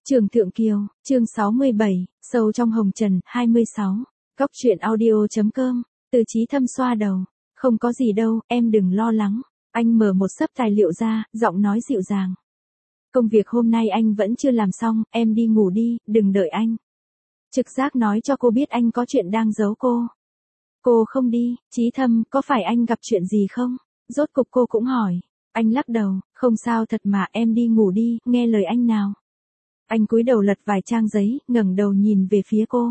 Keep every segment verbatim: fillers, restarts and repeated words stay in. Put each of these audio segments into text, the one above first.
Trường Thượng Kiều, chương sáu mươi bảy, sâu trong hồng trần, hai mươi sáu. Góc truyện audio.com, Từ Chí Thâm xoa đầu. Không có gì đâu, em đừng lo lắng. Anh mở một xấp tài liệu ra, giọng nói dịu dàng. Công việc hôm nay anh vẫn chưa làm xong, em đi ngủ đi, đừng đợi anh. Trực giác nói cho cô biết anh có chuyện đang giấu cô. Cô không đi, Chí Thâm, có phải anh gặp chuyện gì không? Rốt cục cô cũng hỏi. Anh lắc đầu, không sao thật mà, em đi ngủ đi, nghe lời anh nào. Anh cúi đầu lật vài trang giấy, ngẩng đầu nhìn về phía cô.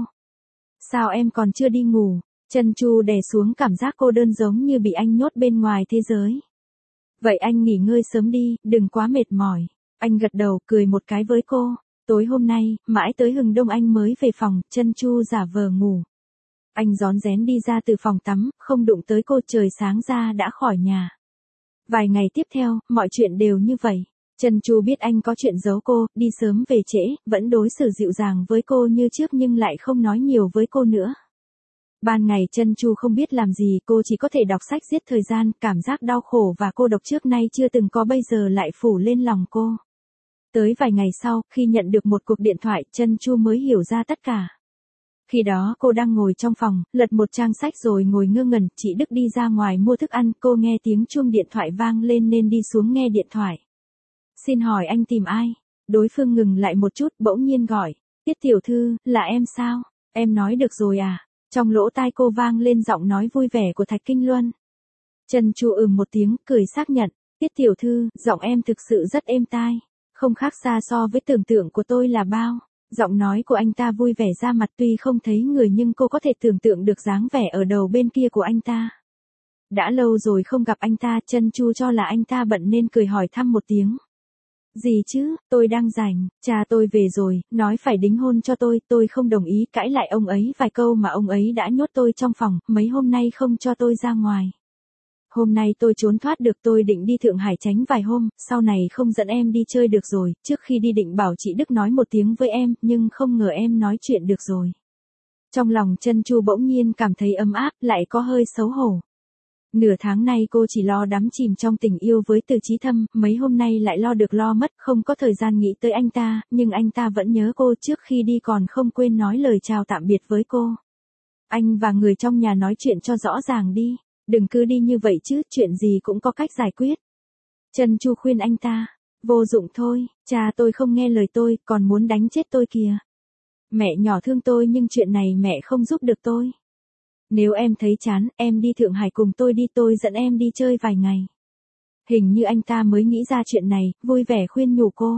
Sao em còn chưa đi ngủ? Chân Chu đè xuống cảm giác cô đơn giống như bị anh nhốt bên ngoài thế giới. Vậy anh nghỉ ngơi sớm đi, đừng quá mệt mỏi. Anh gật đầu, cười một cái với cô. Tối hôm nay, mãi tới hừng đông anh mới về phòng, Chân Chu giả vờ ngủ. Anh rón rén đi ra từ phòng tắm, không đụng tới cô, trời sáng ra đã khỏi nhà. Vài ngày tiếp theo, mọi chuyện đều như vậy. Chân Chu biết anh có chuyện giấu cô, đi sớm về trễ, vẫn đối xử dịu dàng với cô như trước nhưng lại không nói nhiều với cô nữa. Ban ngày Chân Chu không biết làm gì, cô chỉ có thể đọc sách giết thời gian, cảm giác đau khổ và cô độc trước nay chưa từng có bây giờ lại phủ lên lòng cô. Tới vài ngày sau, khi nhận được một cuộc điện thoại, Chân Chu mới hiểu ra tất cả. Khi đó cô đang ngồi trong phòng, lật một trang sách rồi ngồi ngơ ngẩn, chị Đức đi ra ngoài mua thức ăn, cô nghe tiếng chuông điện thoại vang lên nên đi xuống nghe điện thoại. Xin hỏi anh tìm ai? Đối phương ngừng lại một chút, bỗng nhiên gọi. Tiết tiểu thư, là em sao? Em nói được rồi à? Trong lỗ tai cô vang lên giọng nói vui vẻ của Thạch Kinh Luân. Chân Chu ừm một tiếng, cười xác nhận. Tiết tiểu thư, giọng em thực sự rất êm tai. Không khác xa so với tưởng tượng của tôi là bao. Giọng nói của anh ta vui vẻ ra mặt, tuy không thấy người nhưng cô có thể tưởng tượng được dáng vẻ ở đầu bên kia của anh ta. Đã lâu rồi không gặp anh ta, Chân Chu cho là anh ta bận nên cười hỏi thăm một tiếng. Gì chứ, tôi đang rảnh, cha tôi về rồi, nói phải đính hôn cho tôi, tôi không đồng ý, cãi lại ông ấy vài câu mà ông ấy đã nhốt tôi trong phòng, mấy hôm nay không cho tôi ra ngoài. Hôm nay tôi trốn thoát được, tôi định đi Thượng Hải tránh vài hôm, sau này không dẫn em đi chơi được rồi, trước khi đi định bảo chị Đức nói một tiếng với em, nhưng không ngờ em nói chuyện được rồi. Trong lòng Chân Chu bỗng nhiên cảm thấy ấm áp, lại có hơi xấu hổ. Nửa tháng nay cô chỉ lo đắm chìm trong tình yêu với Từ Chí Thâm, mấy hôm nay lại lo được lo mất, không có thời gian nghĩ tới anh ta, nhưng anh ta vẫn nhớ cô, trước khi đi còn không quên nói lời chào tạm biệt với cô. Anh và người trong nhà nói chuyện cho rõ ràng đi, đừng cứ đi như vậy chứ, chuyện gì cũng có cách giải quyết. Chân Chu khuyên anh ta, vô dụng thôi, cha tôi không nghe lời tôi, còn muốn đánh chết tôi kìa. Mẹ nhỏ thương tôi nhưng chuyện này mẹ không giúp được tôi. Nếu em thấy chán, em đi Thượng Hải cùng tôi đi, tôi dẫn em đi chơi vài ngày. Hình như anh ta mới nghĩ ra chuyện này, vui vẻ khuyên nhủ cô.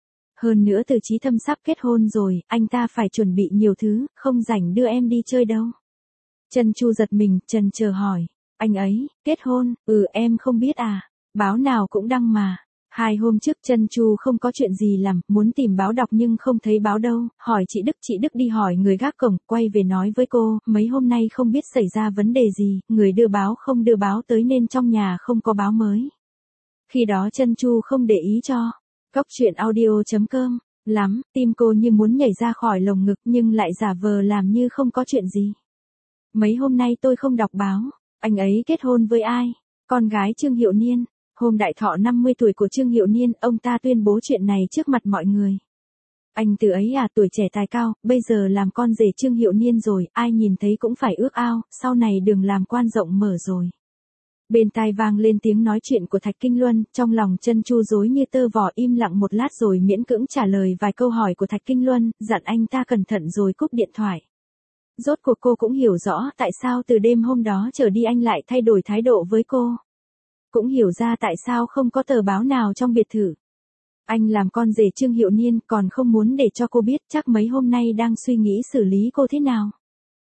Hơn nữa Từ Chí Thâm sắp kết hôn rồi, anh ta phải chuẩn bị nhiều thứ, không rảnh đưa em đi chơi đâu. Chân Chu giật mình, chần chờ hỏi, anh ấy, kết hôn, ừ em không biết à, báo nào cũng đăng mà. Hai hôm trước Chân Chu không có chuyện gì làm, muốn tìm báo đọc nhưng không thấy báo đâu, hỏi chị Đức, chị Đức đi hỏi người gác cổng, quay về nói với cô, mấy hôm nay không biết xảy ra vấn đề gì, người đưa báo không đưa báo tới nên trong nhà không có báo mới. Khi đó Chân Chu không để ý cho. Góc truyện audio.com, lắm, tim cô như muốn nhảy ra khỏi lồng ngực nhưng lại giả vờ làm như không có chuyện gì. Mấy hôm nay tôi không đọc báo, anh ấy kết hôn với ai? Con gái Trương Hiệu Niên. Hôm đại thọ năm mươi tuổi của Trương Hiệu Niên, ông ta tuyên bố chuyện này trước mặt mọi người. Anh từ ấy à, tuổi trẻ tài cao, bây giờ làm con rể Trương Hiệu Niên rồi, ai nhìn thấy cũng phải ước ao, sau này đường làm quan rộng mở rồi. Bên tai vang lên tiếng nói chuyện của Thạch Kinh Luân, trong lòng Chân Chu rối như tơ vò, im lặng một lát rồi miễn cưỡng trả lời vài câu hỏi của Thạch Kinh Luân, dặn anh ta cẩn thận rồi cúp điện thoại. Rốt cuộc cô cũng hiểu rõ tại sao từ đêm hôm đó trở đi anh lại thay đổi thái độ với cô. Cũng hiểu ra tại sao không có tờ báo nào trong biệt thự. Anh làm con rể Trương Hiệu Niên còn không muốn để cho cô biết, chắc mấy hôm nay đang suy nghĩ xử lý cô thế nào.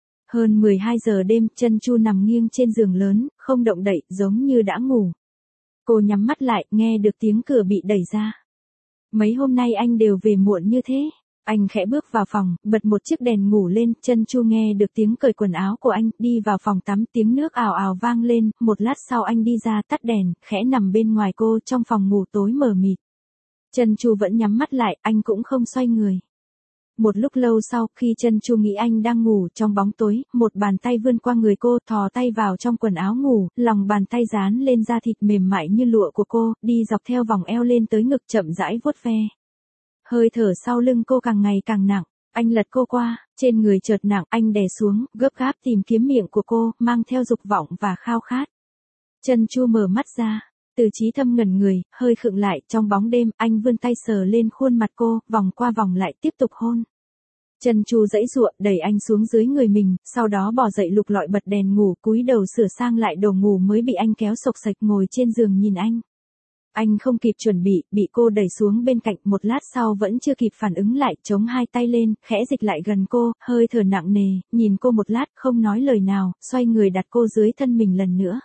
Hơn mười hai giờ đêm, Chân Chu nằm nghiêng trên giường lớn, không động đậy, giống như đã ngủ. Cô nhắm mắt lại, nghe được tiếng cửa bị đẩy ra. Mấy hôm nay anh đều về muộn như thế. Anh khẽ bước vào phòng, bật một chiếc đèn ngủ lên, Chân Chu nghe được tiếng cởi quần áo của anh, đi vào phòng tắm, tiếng nước ào ào vang lên, một lát sau anh đi ra tắt đèn, khẽ nằm bên ngoài cô, trong phòng ngủ tối mờ mịt. Chân Chu vẫn nhắm mắt lại, anh cũng không xoay người. Một lúc lâu sau, khi Chân Chu nghĩ anh đang ngủ, trong bóng tối, một bàn tay vươn qua người cô, thò tay vào trong quần áo ngủ, lòng bàn tay dán lên da thịt mềm mại như lụa của cô, đi dọc theo vòng eo lên tới ngực, chậm rãi vuốt ve. hơi thở sau lưng cô càng ngày càng nặng. Anh lật cô qua, trên người chợt nặng, anh đè xuống, gấp gáp tìm kiếm miệng của cô, mang theo dục vọng và khao khát. Chân Chu mở mắt ra, Từ Chí Thâm ngẩn người, hơi khựng lại, trong bóng đêm, anh vươn tay sờ lên khuôn mặt cô, vòng qua vòng lại tiếp tục hôn. Chân Chu giãy giụa, đẩy anh xuống dưới người mình, sau đó bò dậy lục lọi bật đèn ngủ, cúi đầu sửa sang lại đồ ngủ mới bị anh kéo xộc xệch ngồi trên giường nhìn anh. Anh không kịp chuẩn bị, bị cô đẩy xuống bên cạnh, một lát sau vẫn chưa kịp phản ứng lại, chống hai tay lên, khẽ dịch lại gần cô, hơi thở nặng nề, nhìn cô một lát, không nói lời nào, xoay người đặt cô dưới thân mình lần nữa.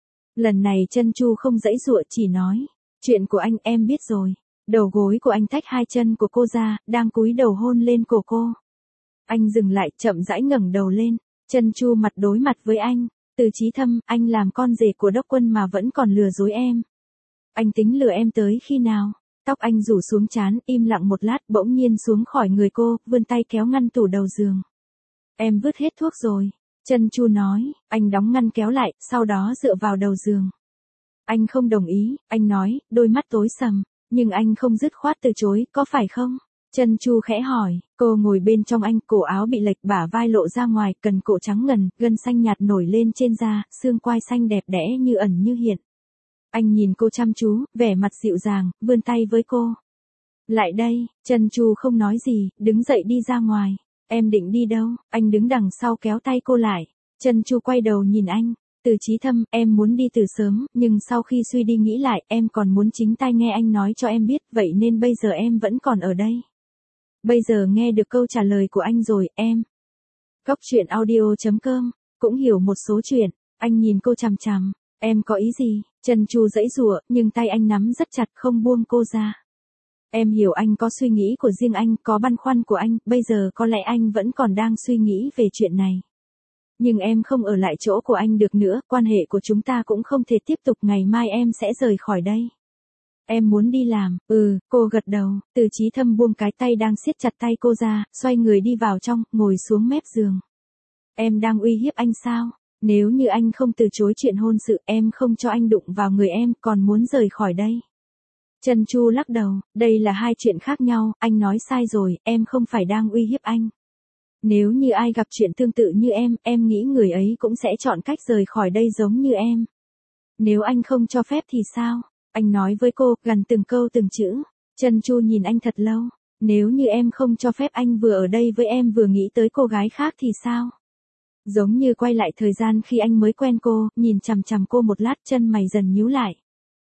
Lần này Chân Chu không giãy giụa, chỉ nói, chuyện của anh em biết rồi. Đầu gối của anh tách hai chân của cô ra, đang cúi đầu hôn lên cổ cô. Anh dừng lại, chậm rãi ngẩng đầu lên, Chân Chu mặt đối mặt với anh. Từ Chí Thâm, anh làm con rể của Đốc Quân mà vẫn còn lừa dối em. Anh tính lừa em tới khi nào? Tóc anh rủ xuống trán, im lặng một lát, bỗng nhiên xuống khỏi người cô, vươn tay kéo ngăn tủ đầu giường. Em vứt hết thuốc rồi. Chân Chu nói, anh đóng ngăn kéo lại, sau đó dựa vào đầu giường. Anh không đồng ý, anh nói, đôi mắt tối sầm, nhưng anh không dứt khoát từ chối, có phải không? Chân Chu khẽ hỏi, cô ngồi bên trong anh, cổ áo bị lệch, bả vai lộ ra ngoài, cần cổ trắng ngần, gân xanh nhạt nổi lên trên da, xương quai xanh đẹp đẽ như ẩn như hiện. Anh nhìn cô chăm chú, vẻ mặt dịu dàng, vươn tay với cô. Lại đây, Chân Chu không nói gì, đứng dậy đi ra ngoài. Em định đi đâu? Anh đứng đằng sau kéo tay cô lại. Chân Chu quay đầu nhìn anh. Từ Chí Thâm, em muốn đi từ sớm, nhưng sau khi suy đi nghĩ lại, em còn muốn chính tai nghe anh nói cho em biết, vậy nên bây giờ em vẫn còn ở đây. Bây giờ nghe được câu trả lời của anh rồi, em. Góc truyện audio chấm com, cũng hiểu một số chuyện. Anh nhìn cô chằm chằm. Em có ý gì? Chân Chu giãy giụa, nhưng tay anh nắm rất chặt, không buông cô ra. Em hiểu anh có suy nghĩ của riêng anh, có băn khoăn của anh, bây giờ có lẽ anh vẫn còn đang suy nghĩ về chuyện này. Nhưng em không ở lại chỗ của anh được nữa, quan hệ của chúng ta cũng không thể tiếp tục, ngày mai em sẽ rời khỏi đây. Em muốn đi làm, ừ, cô gật đầu, Từ Chí Thâm buông cái tay đang siết chặt tay cô ra, xoay người đi vào trong, ngồi xuống mép giường. Em đang uy hiếp anh sao? Nếu như anh không từ chối chuyện hôn sự, em không cho anh đụng vào người em, còn muốn rời khỏi đây. Chân Chu lắc đầu, đây là hai chuyện khác nhau, anh nói sai rồi, em không phải đang uy hiếp anh. Nếu như ai gặp chuyện tương tự như em, em nghĩ người ấy cũng sẽ chọn cách rời khỏi đây giống như em. Nếu anh không cho phép thì sao? Anh nói với cô, gần từng câu từng chữ. Chân Chu nhìn anh thật lâu. Nếu như em không cho phép anh vừa ở đây với em vừa nghĩ tới cô gái khác thì sao? Giống như quay lại thời gian khi anh mới quen cô, nhìn chằm chằm cô một lát, chân mày dần nhíu lại.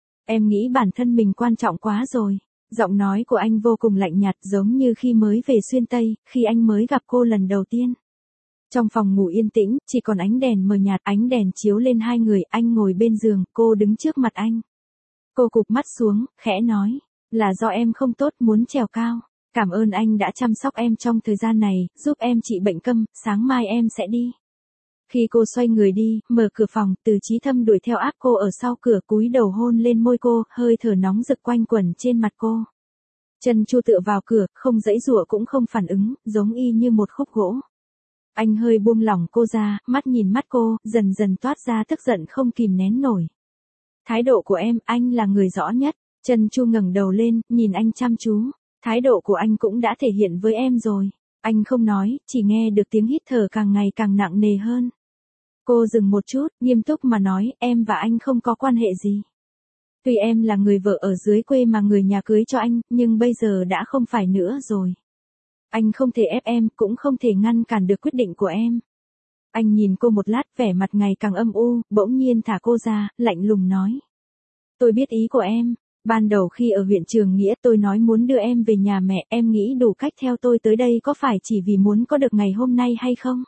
Em nghĩ bản thân mình quan trọng quá rồi. Giọng nói của anh vô cùng lạnh nhạt, giống như khi mới về Xuyên Tây, khi anh mới gặp cô lần đầu tiên. Trong phòng ngủ yên tĩnh, chỉ còn ánh đèn mờ nhạt, ánh đèn chiếu lên hai người, anh ngồi bên giường, cô đứng trước mặt anh. Cô cụp mắt xuống, khẽ nói, là do em không tốt, muốn trèo cao. Cảm ơn anh đã chăm sóc em trong thời gian này, giúp em trị bệnh câm, sáng mai em sẽ đi. Khi cô xoay người đi, mở cửa phòng, Từ Chí Thâm đuổi theo áp cô ở sau cửa, cúi đầu hôn lên môi cô, hơi thở nóng rực quanh quẩn trên mặt cô. Chân Chu tựa vào cửa, không giãy giụa cũng không phản ứng, giống y như một khúc gỗ. Anh hơi buông lỏng cô ra, mắt nhìn mắt cô, dần dần toát ra tức giận không kìm nén nổi. Thái độ của em, anh là người rõ nhất. Chân Chu ngẩng đầu lên, nhìn anh chăm chú. Thái độ của anh cũng đã thể hiện với em rồi. Anh không nói, chỉ nghe được tiếng hít thở càng ngày càng nặng nề hơn. Cô dừng một chút, nghiêm túc mà nói, em và anh không có quan hệ gì. Tuy em là người vợ ở dưới quê mà người nhà cưới cho anh, nhưng bây giờ đã không phải nữa rồi. Anh không thể ép em, cũng không thể ngăn cản được quyết định của em. Anh nhìn cô một lát, vẻ mặt ngày càng âm u, bỗng nhiên thả cô ra, lạnh lùng nói. Tôi biết ý của em. Ban đầu khi ở huyện Trường Nghĩa tôi nói muốn đưa em về nhà mẹ, em nghĩ đủ cách theo tôi tới đây có phải chỉ vì muốn có được ngày hôm nay hay không?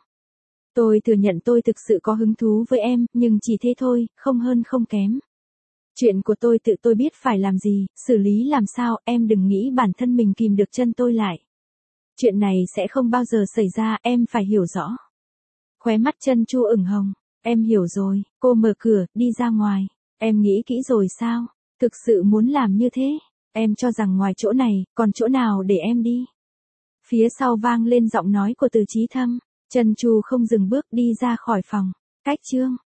Tôi thừa nhận tôi thực sự có hứng thú với em, nhưng chỉ thế thôi, không hơn không kém. Chuyện của tôi tự tôi biết phải làm gì, xử lý làm sao, em đừng nghĩ bản thân mình kìm được chân tôi lại. Chuyện này sẽ không bao giờ xảy ra, em phải hiểu rõ. Khóe mắt Chân Chu ửng hồng, em hiểu rồi, cô mở cửa, đi ra ngoài. Em nghĩ kỹ rồi sao? Thực sự muốn làm như thế? Em cho rằng ngoài chỗ này, còn chỗ nào để em đi? Phía sau vang lên giọng nói của Từ Chí Thâm. Chân Chu không dừng bước, đi ra khỏi phòng. Cách chương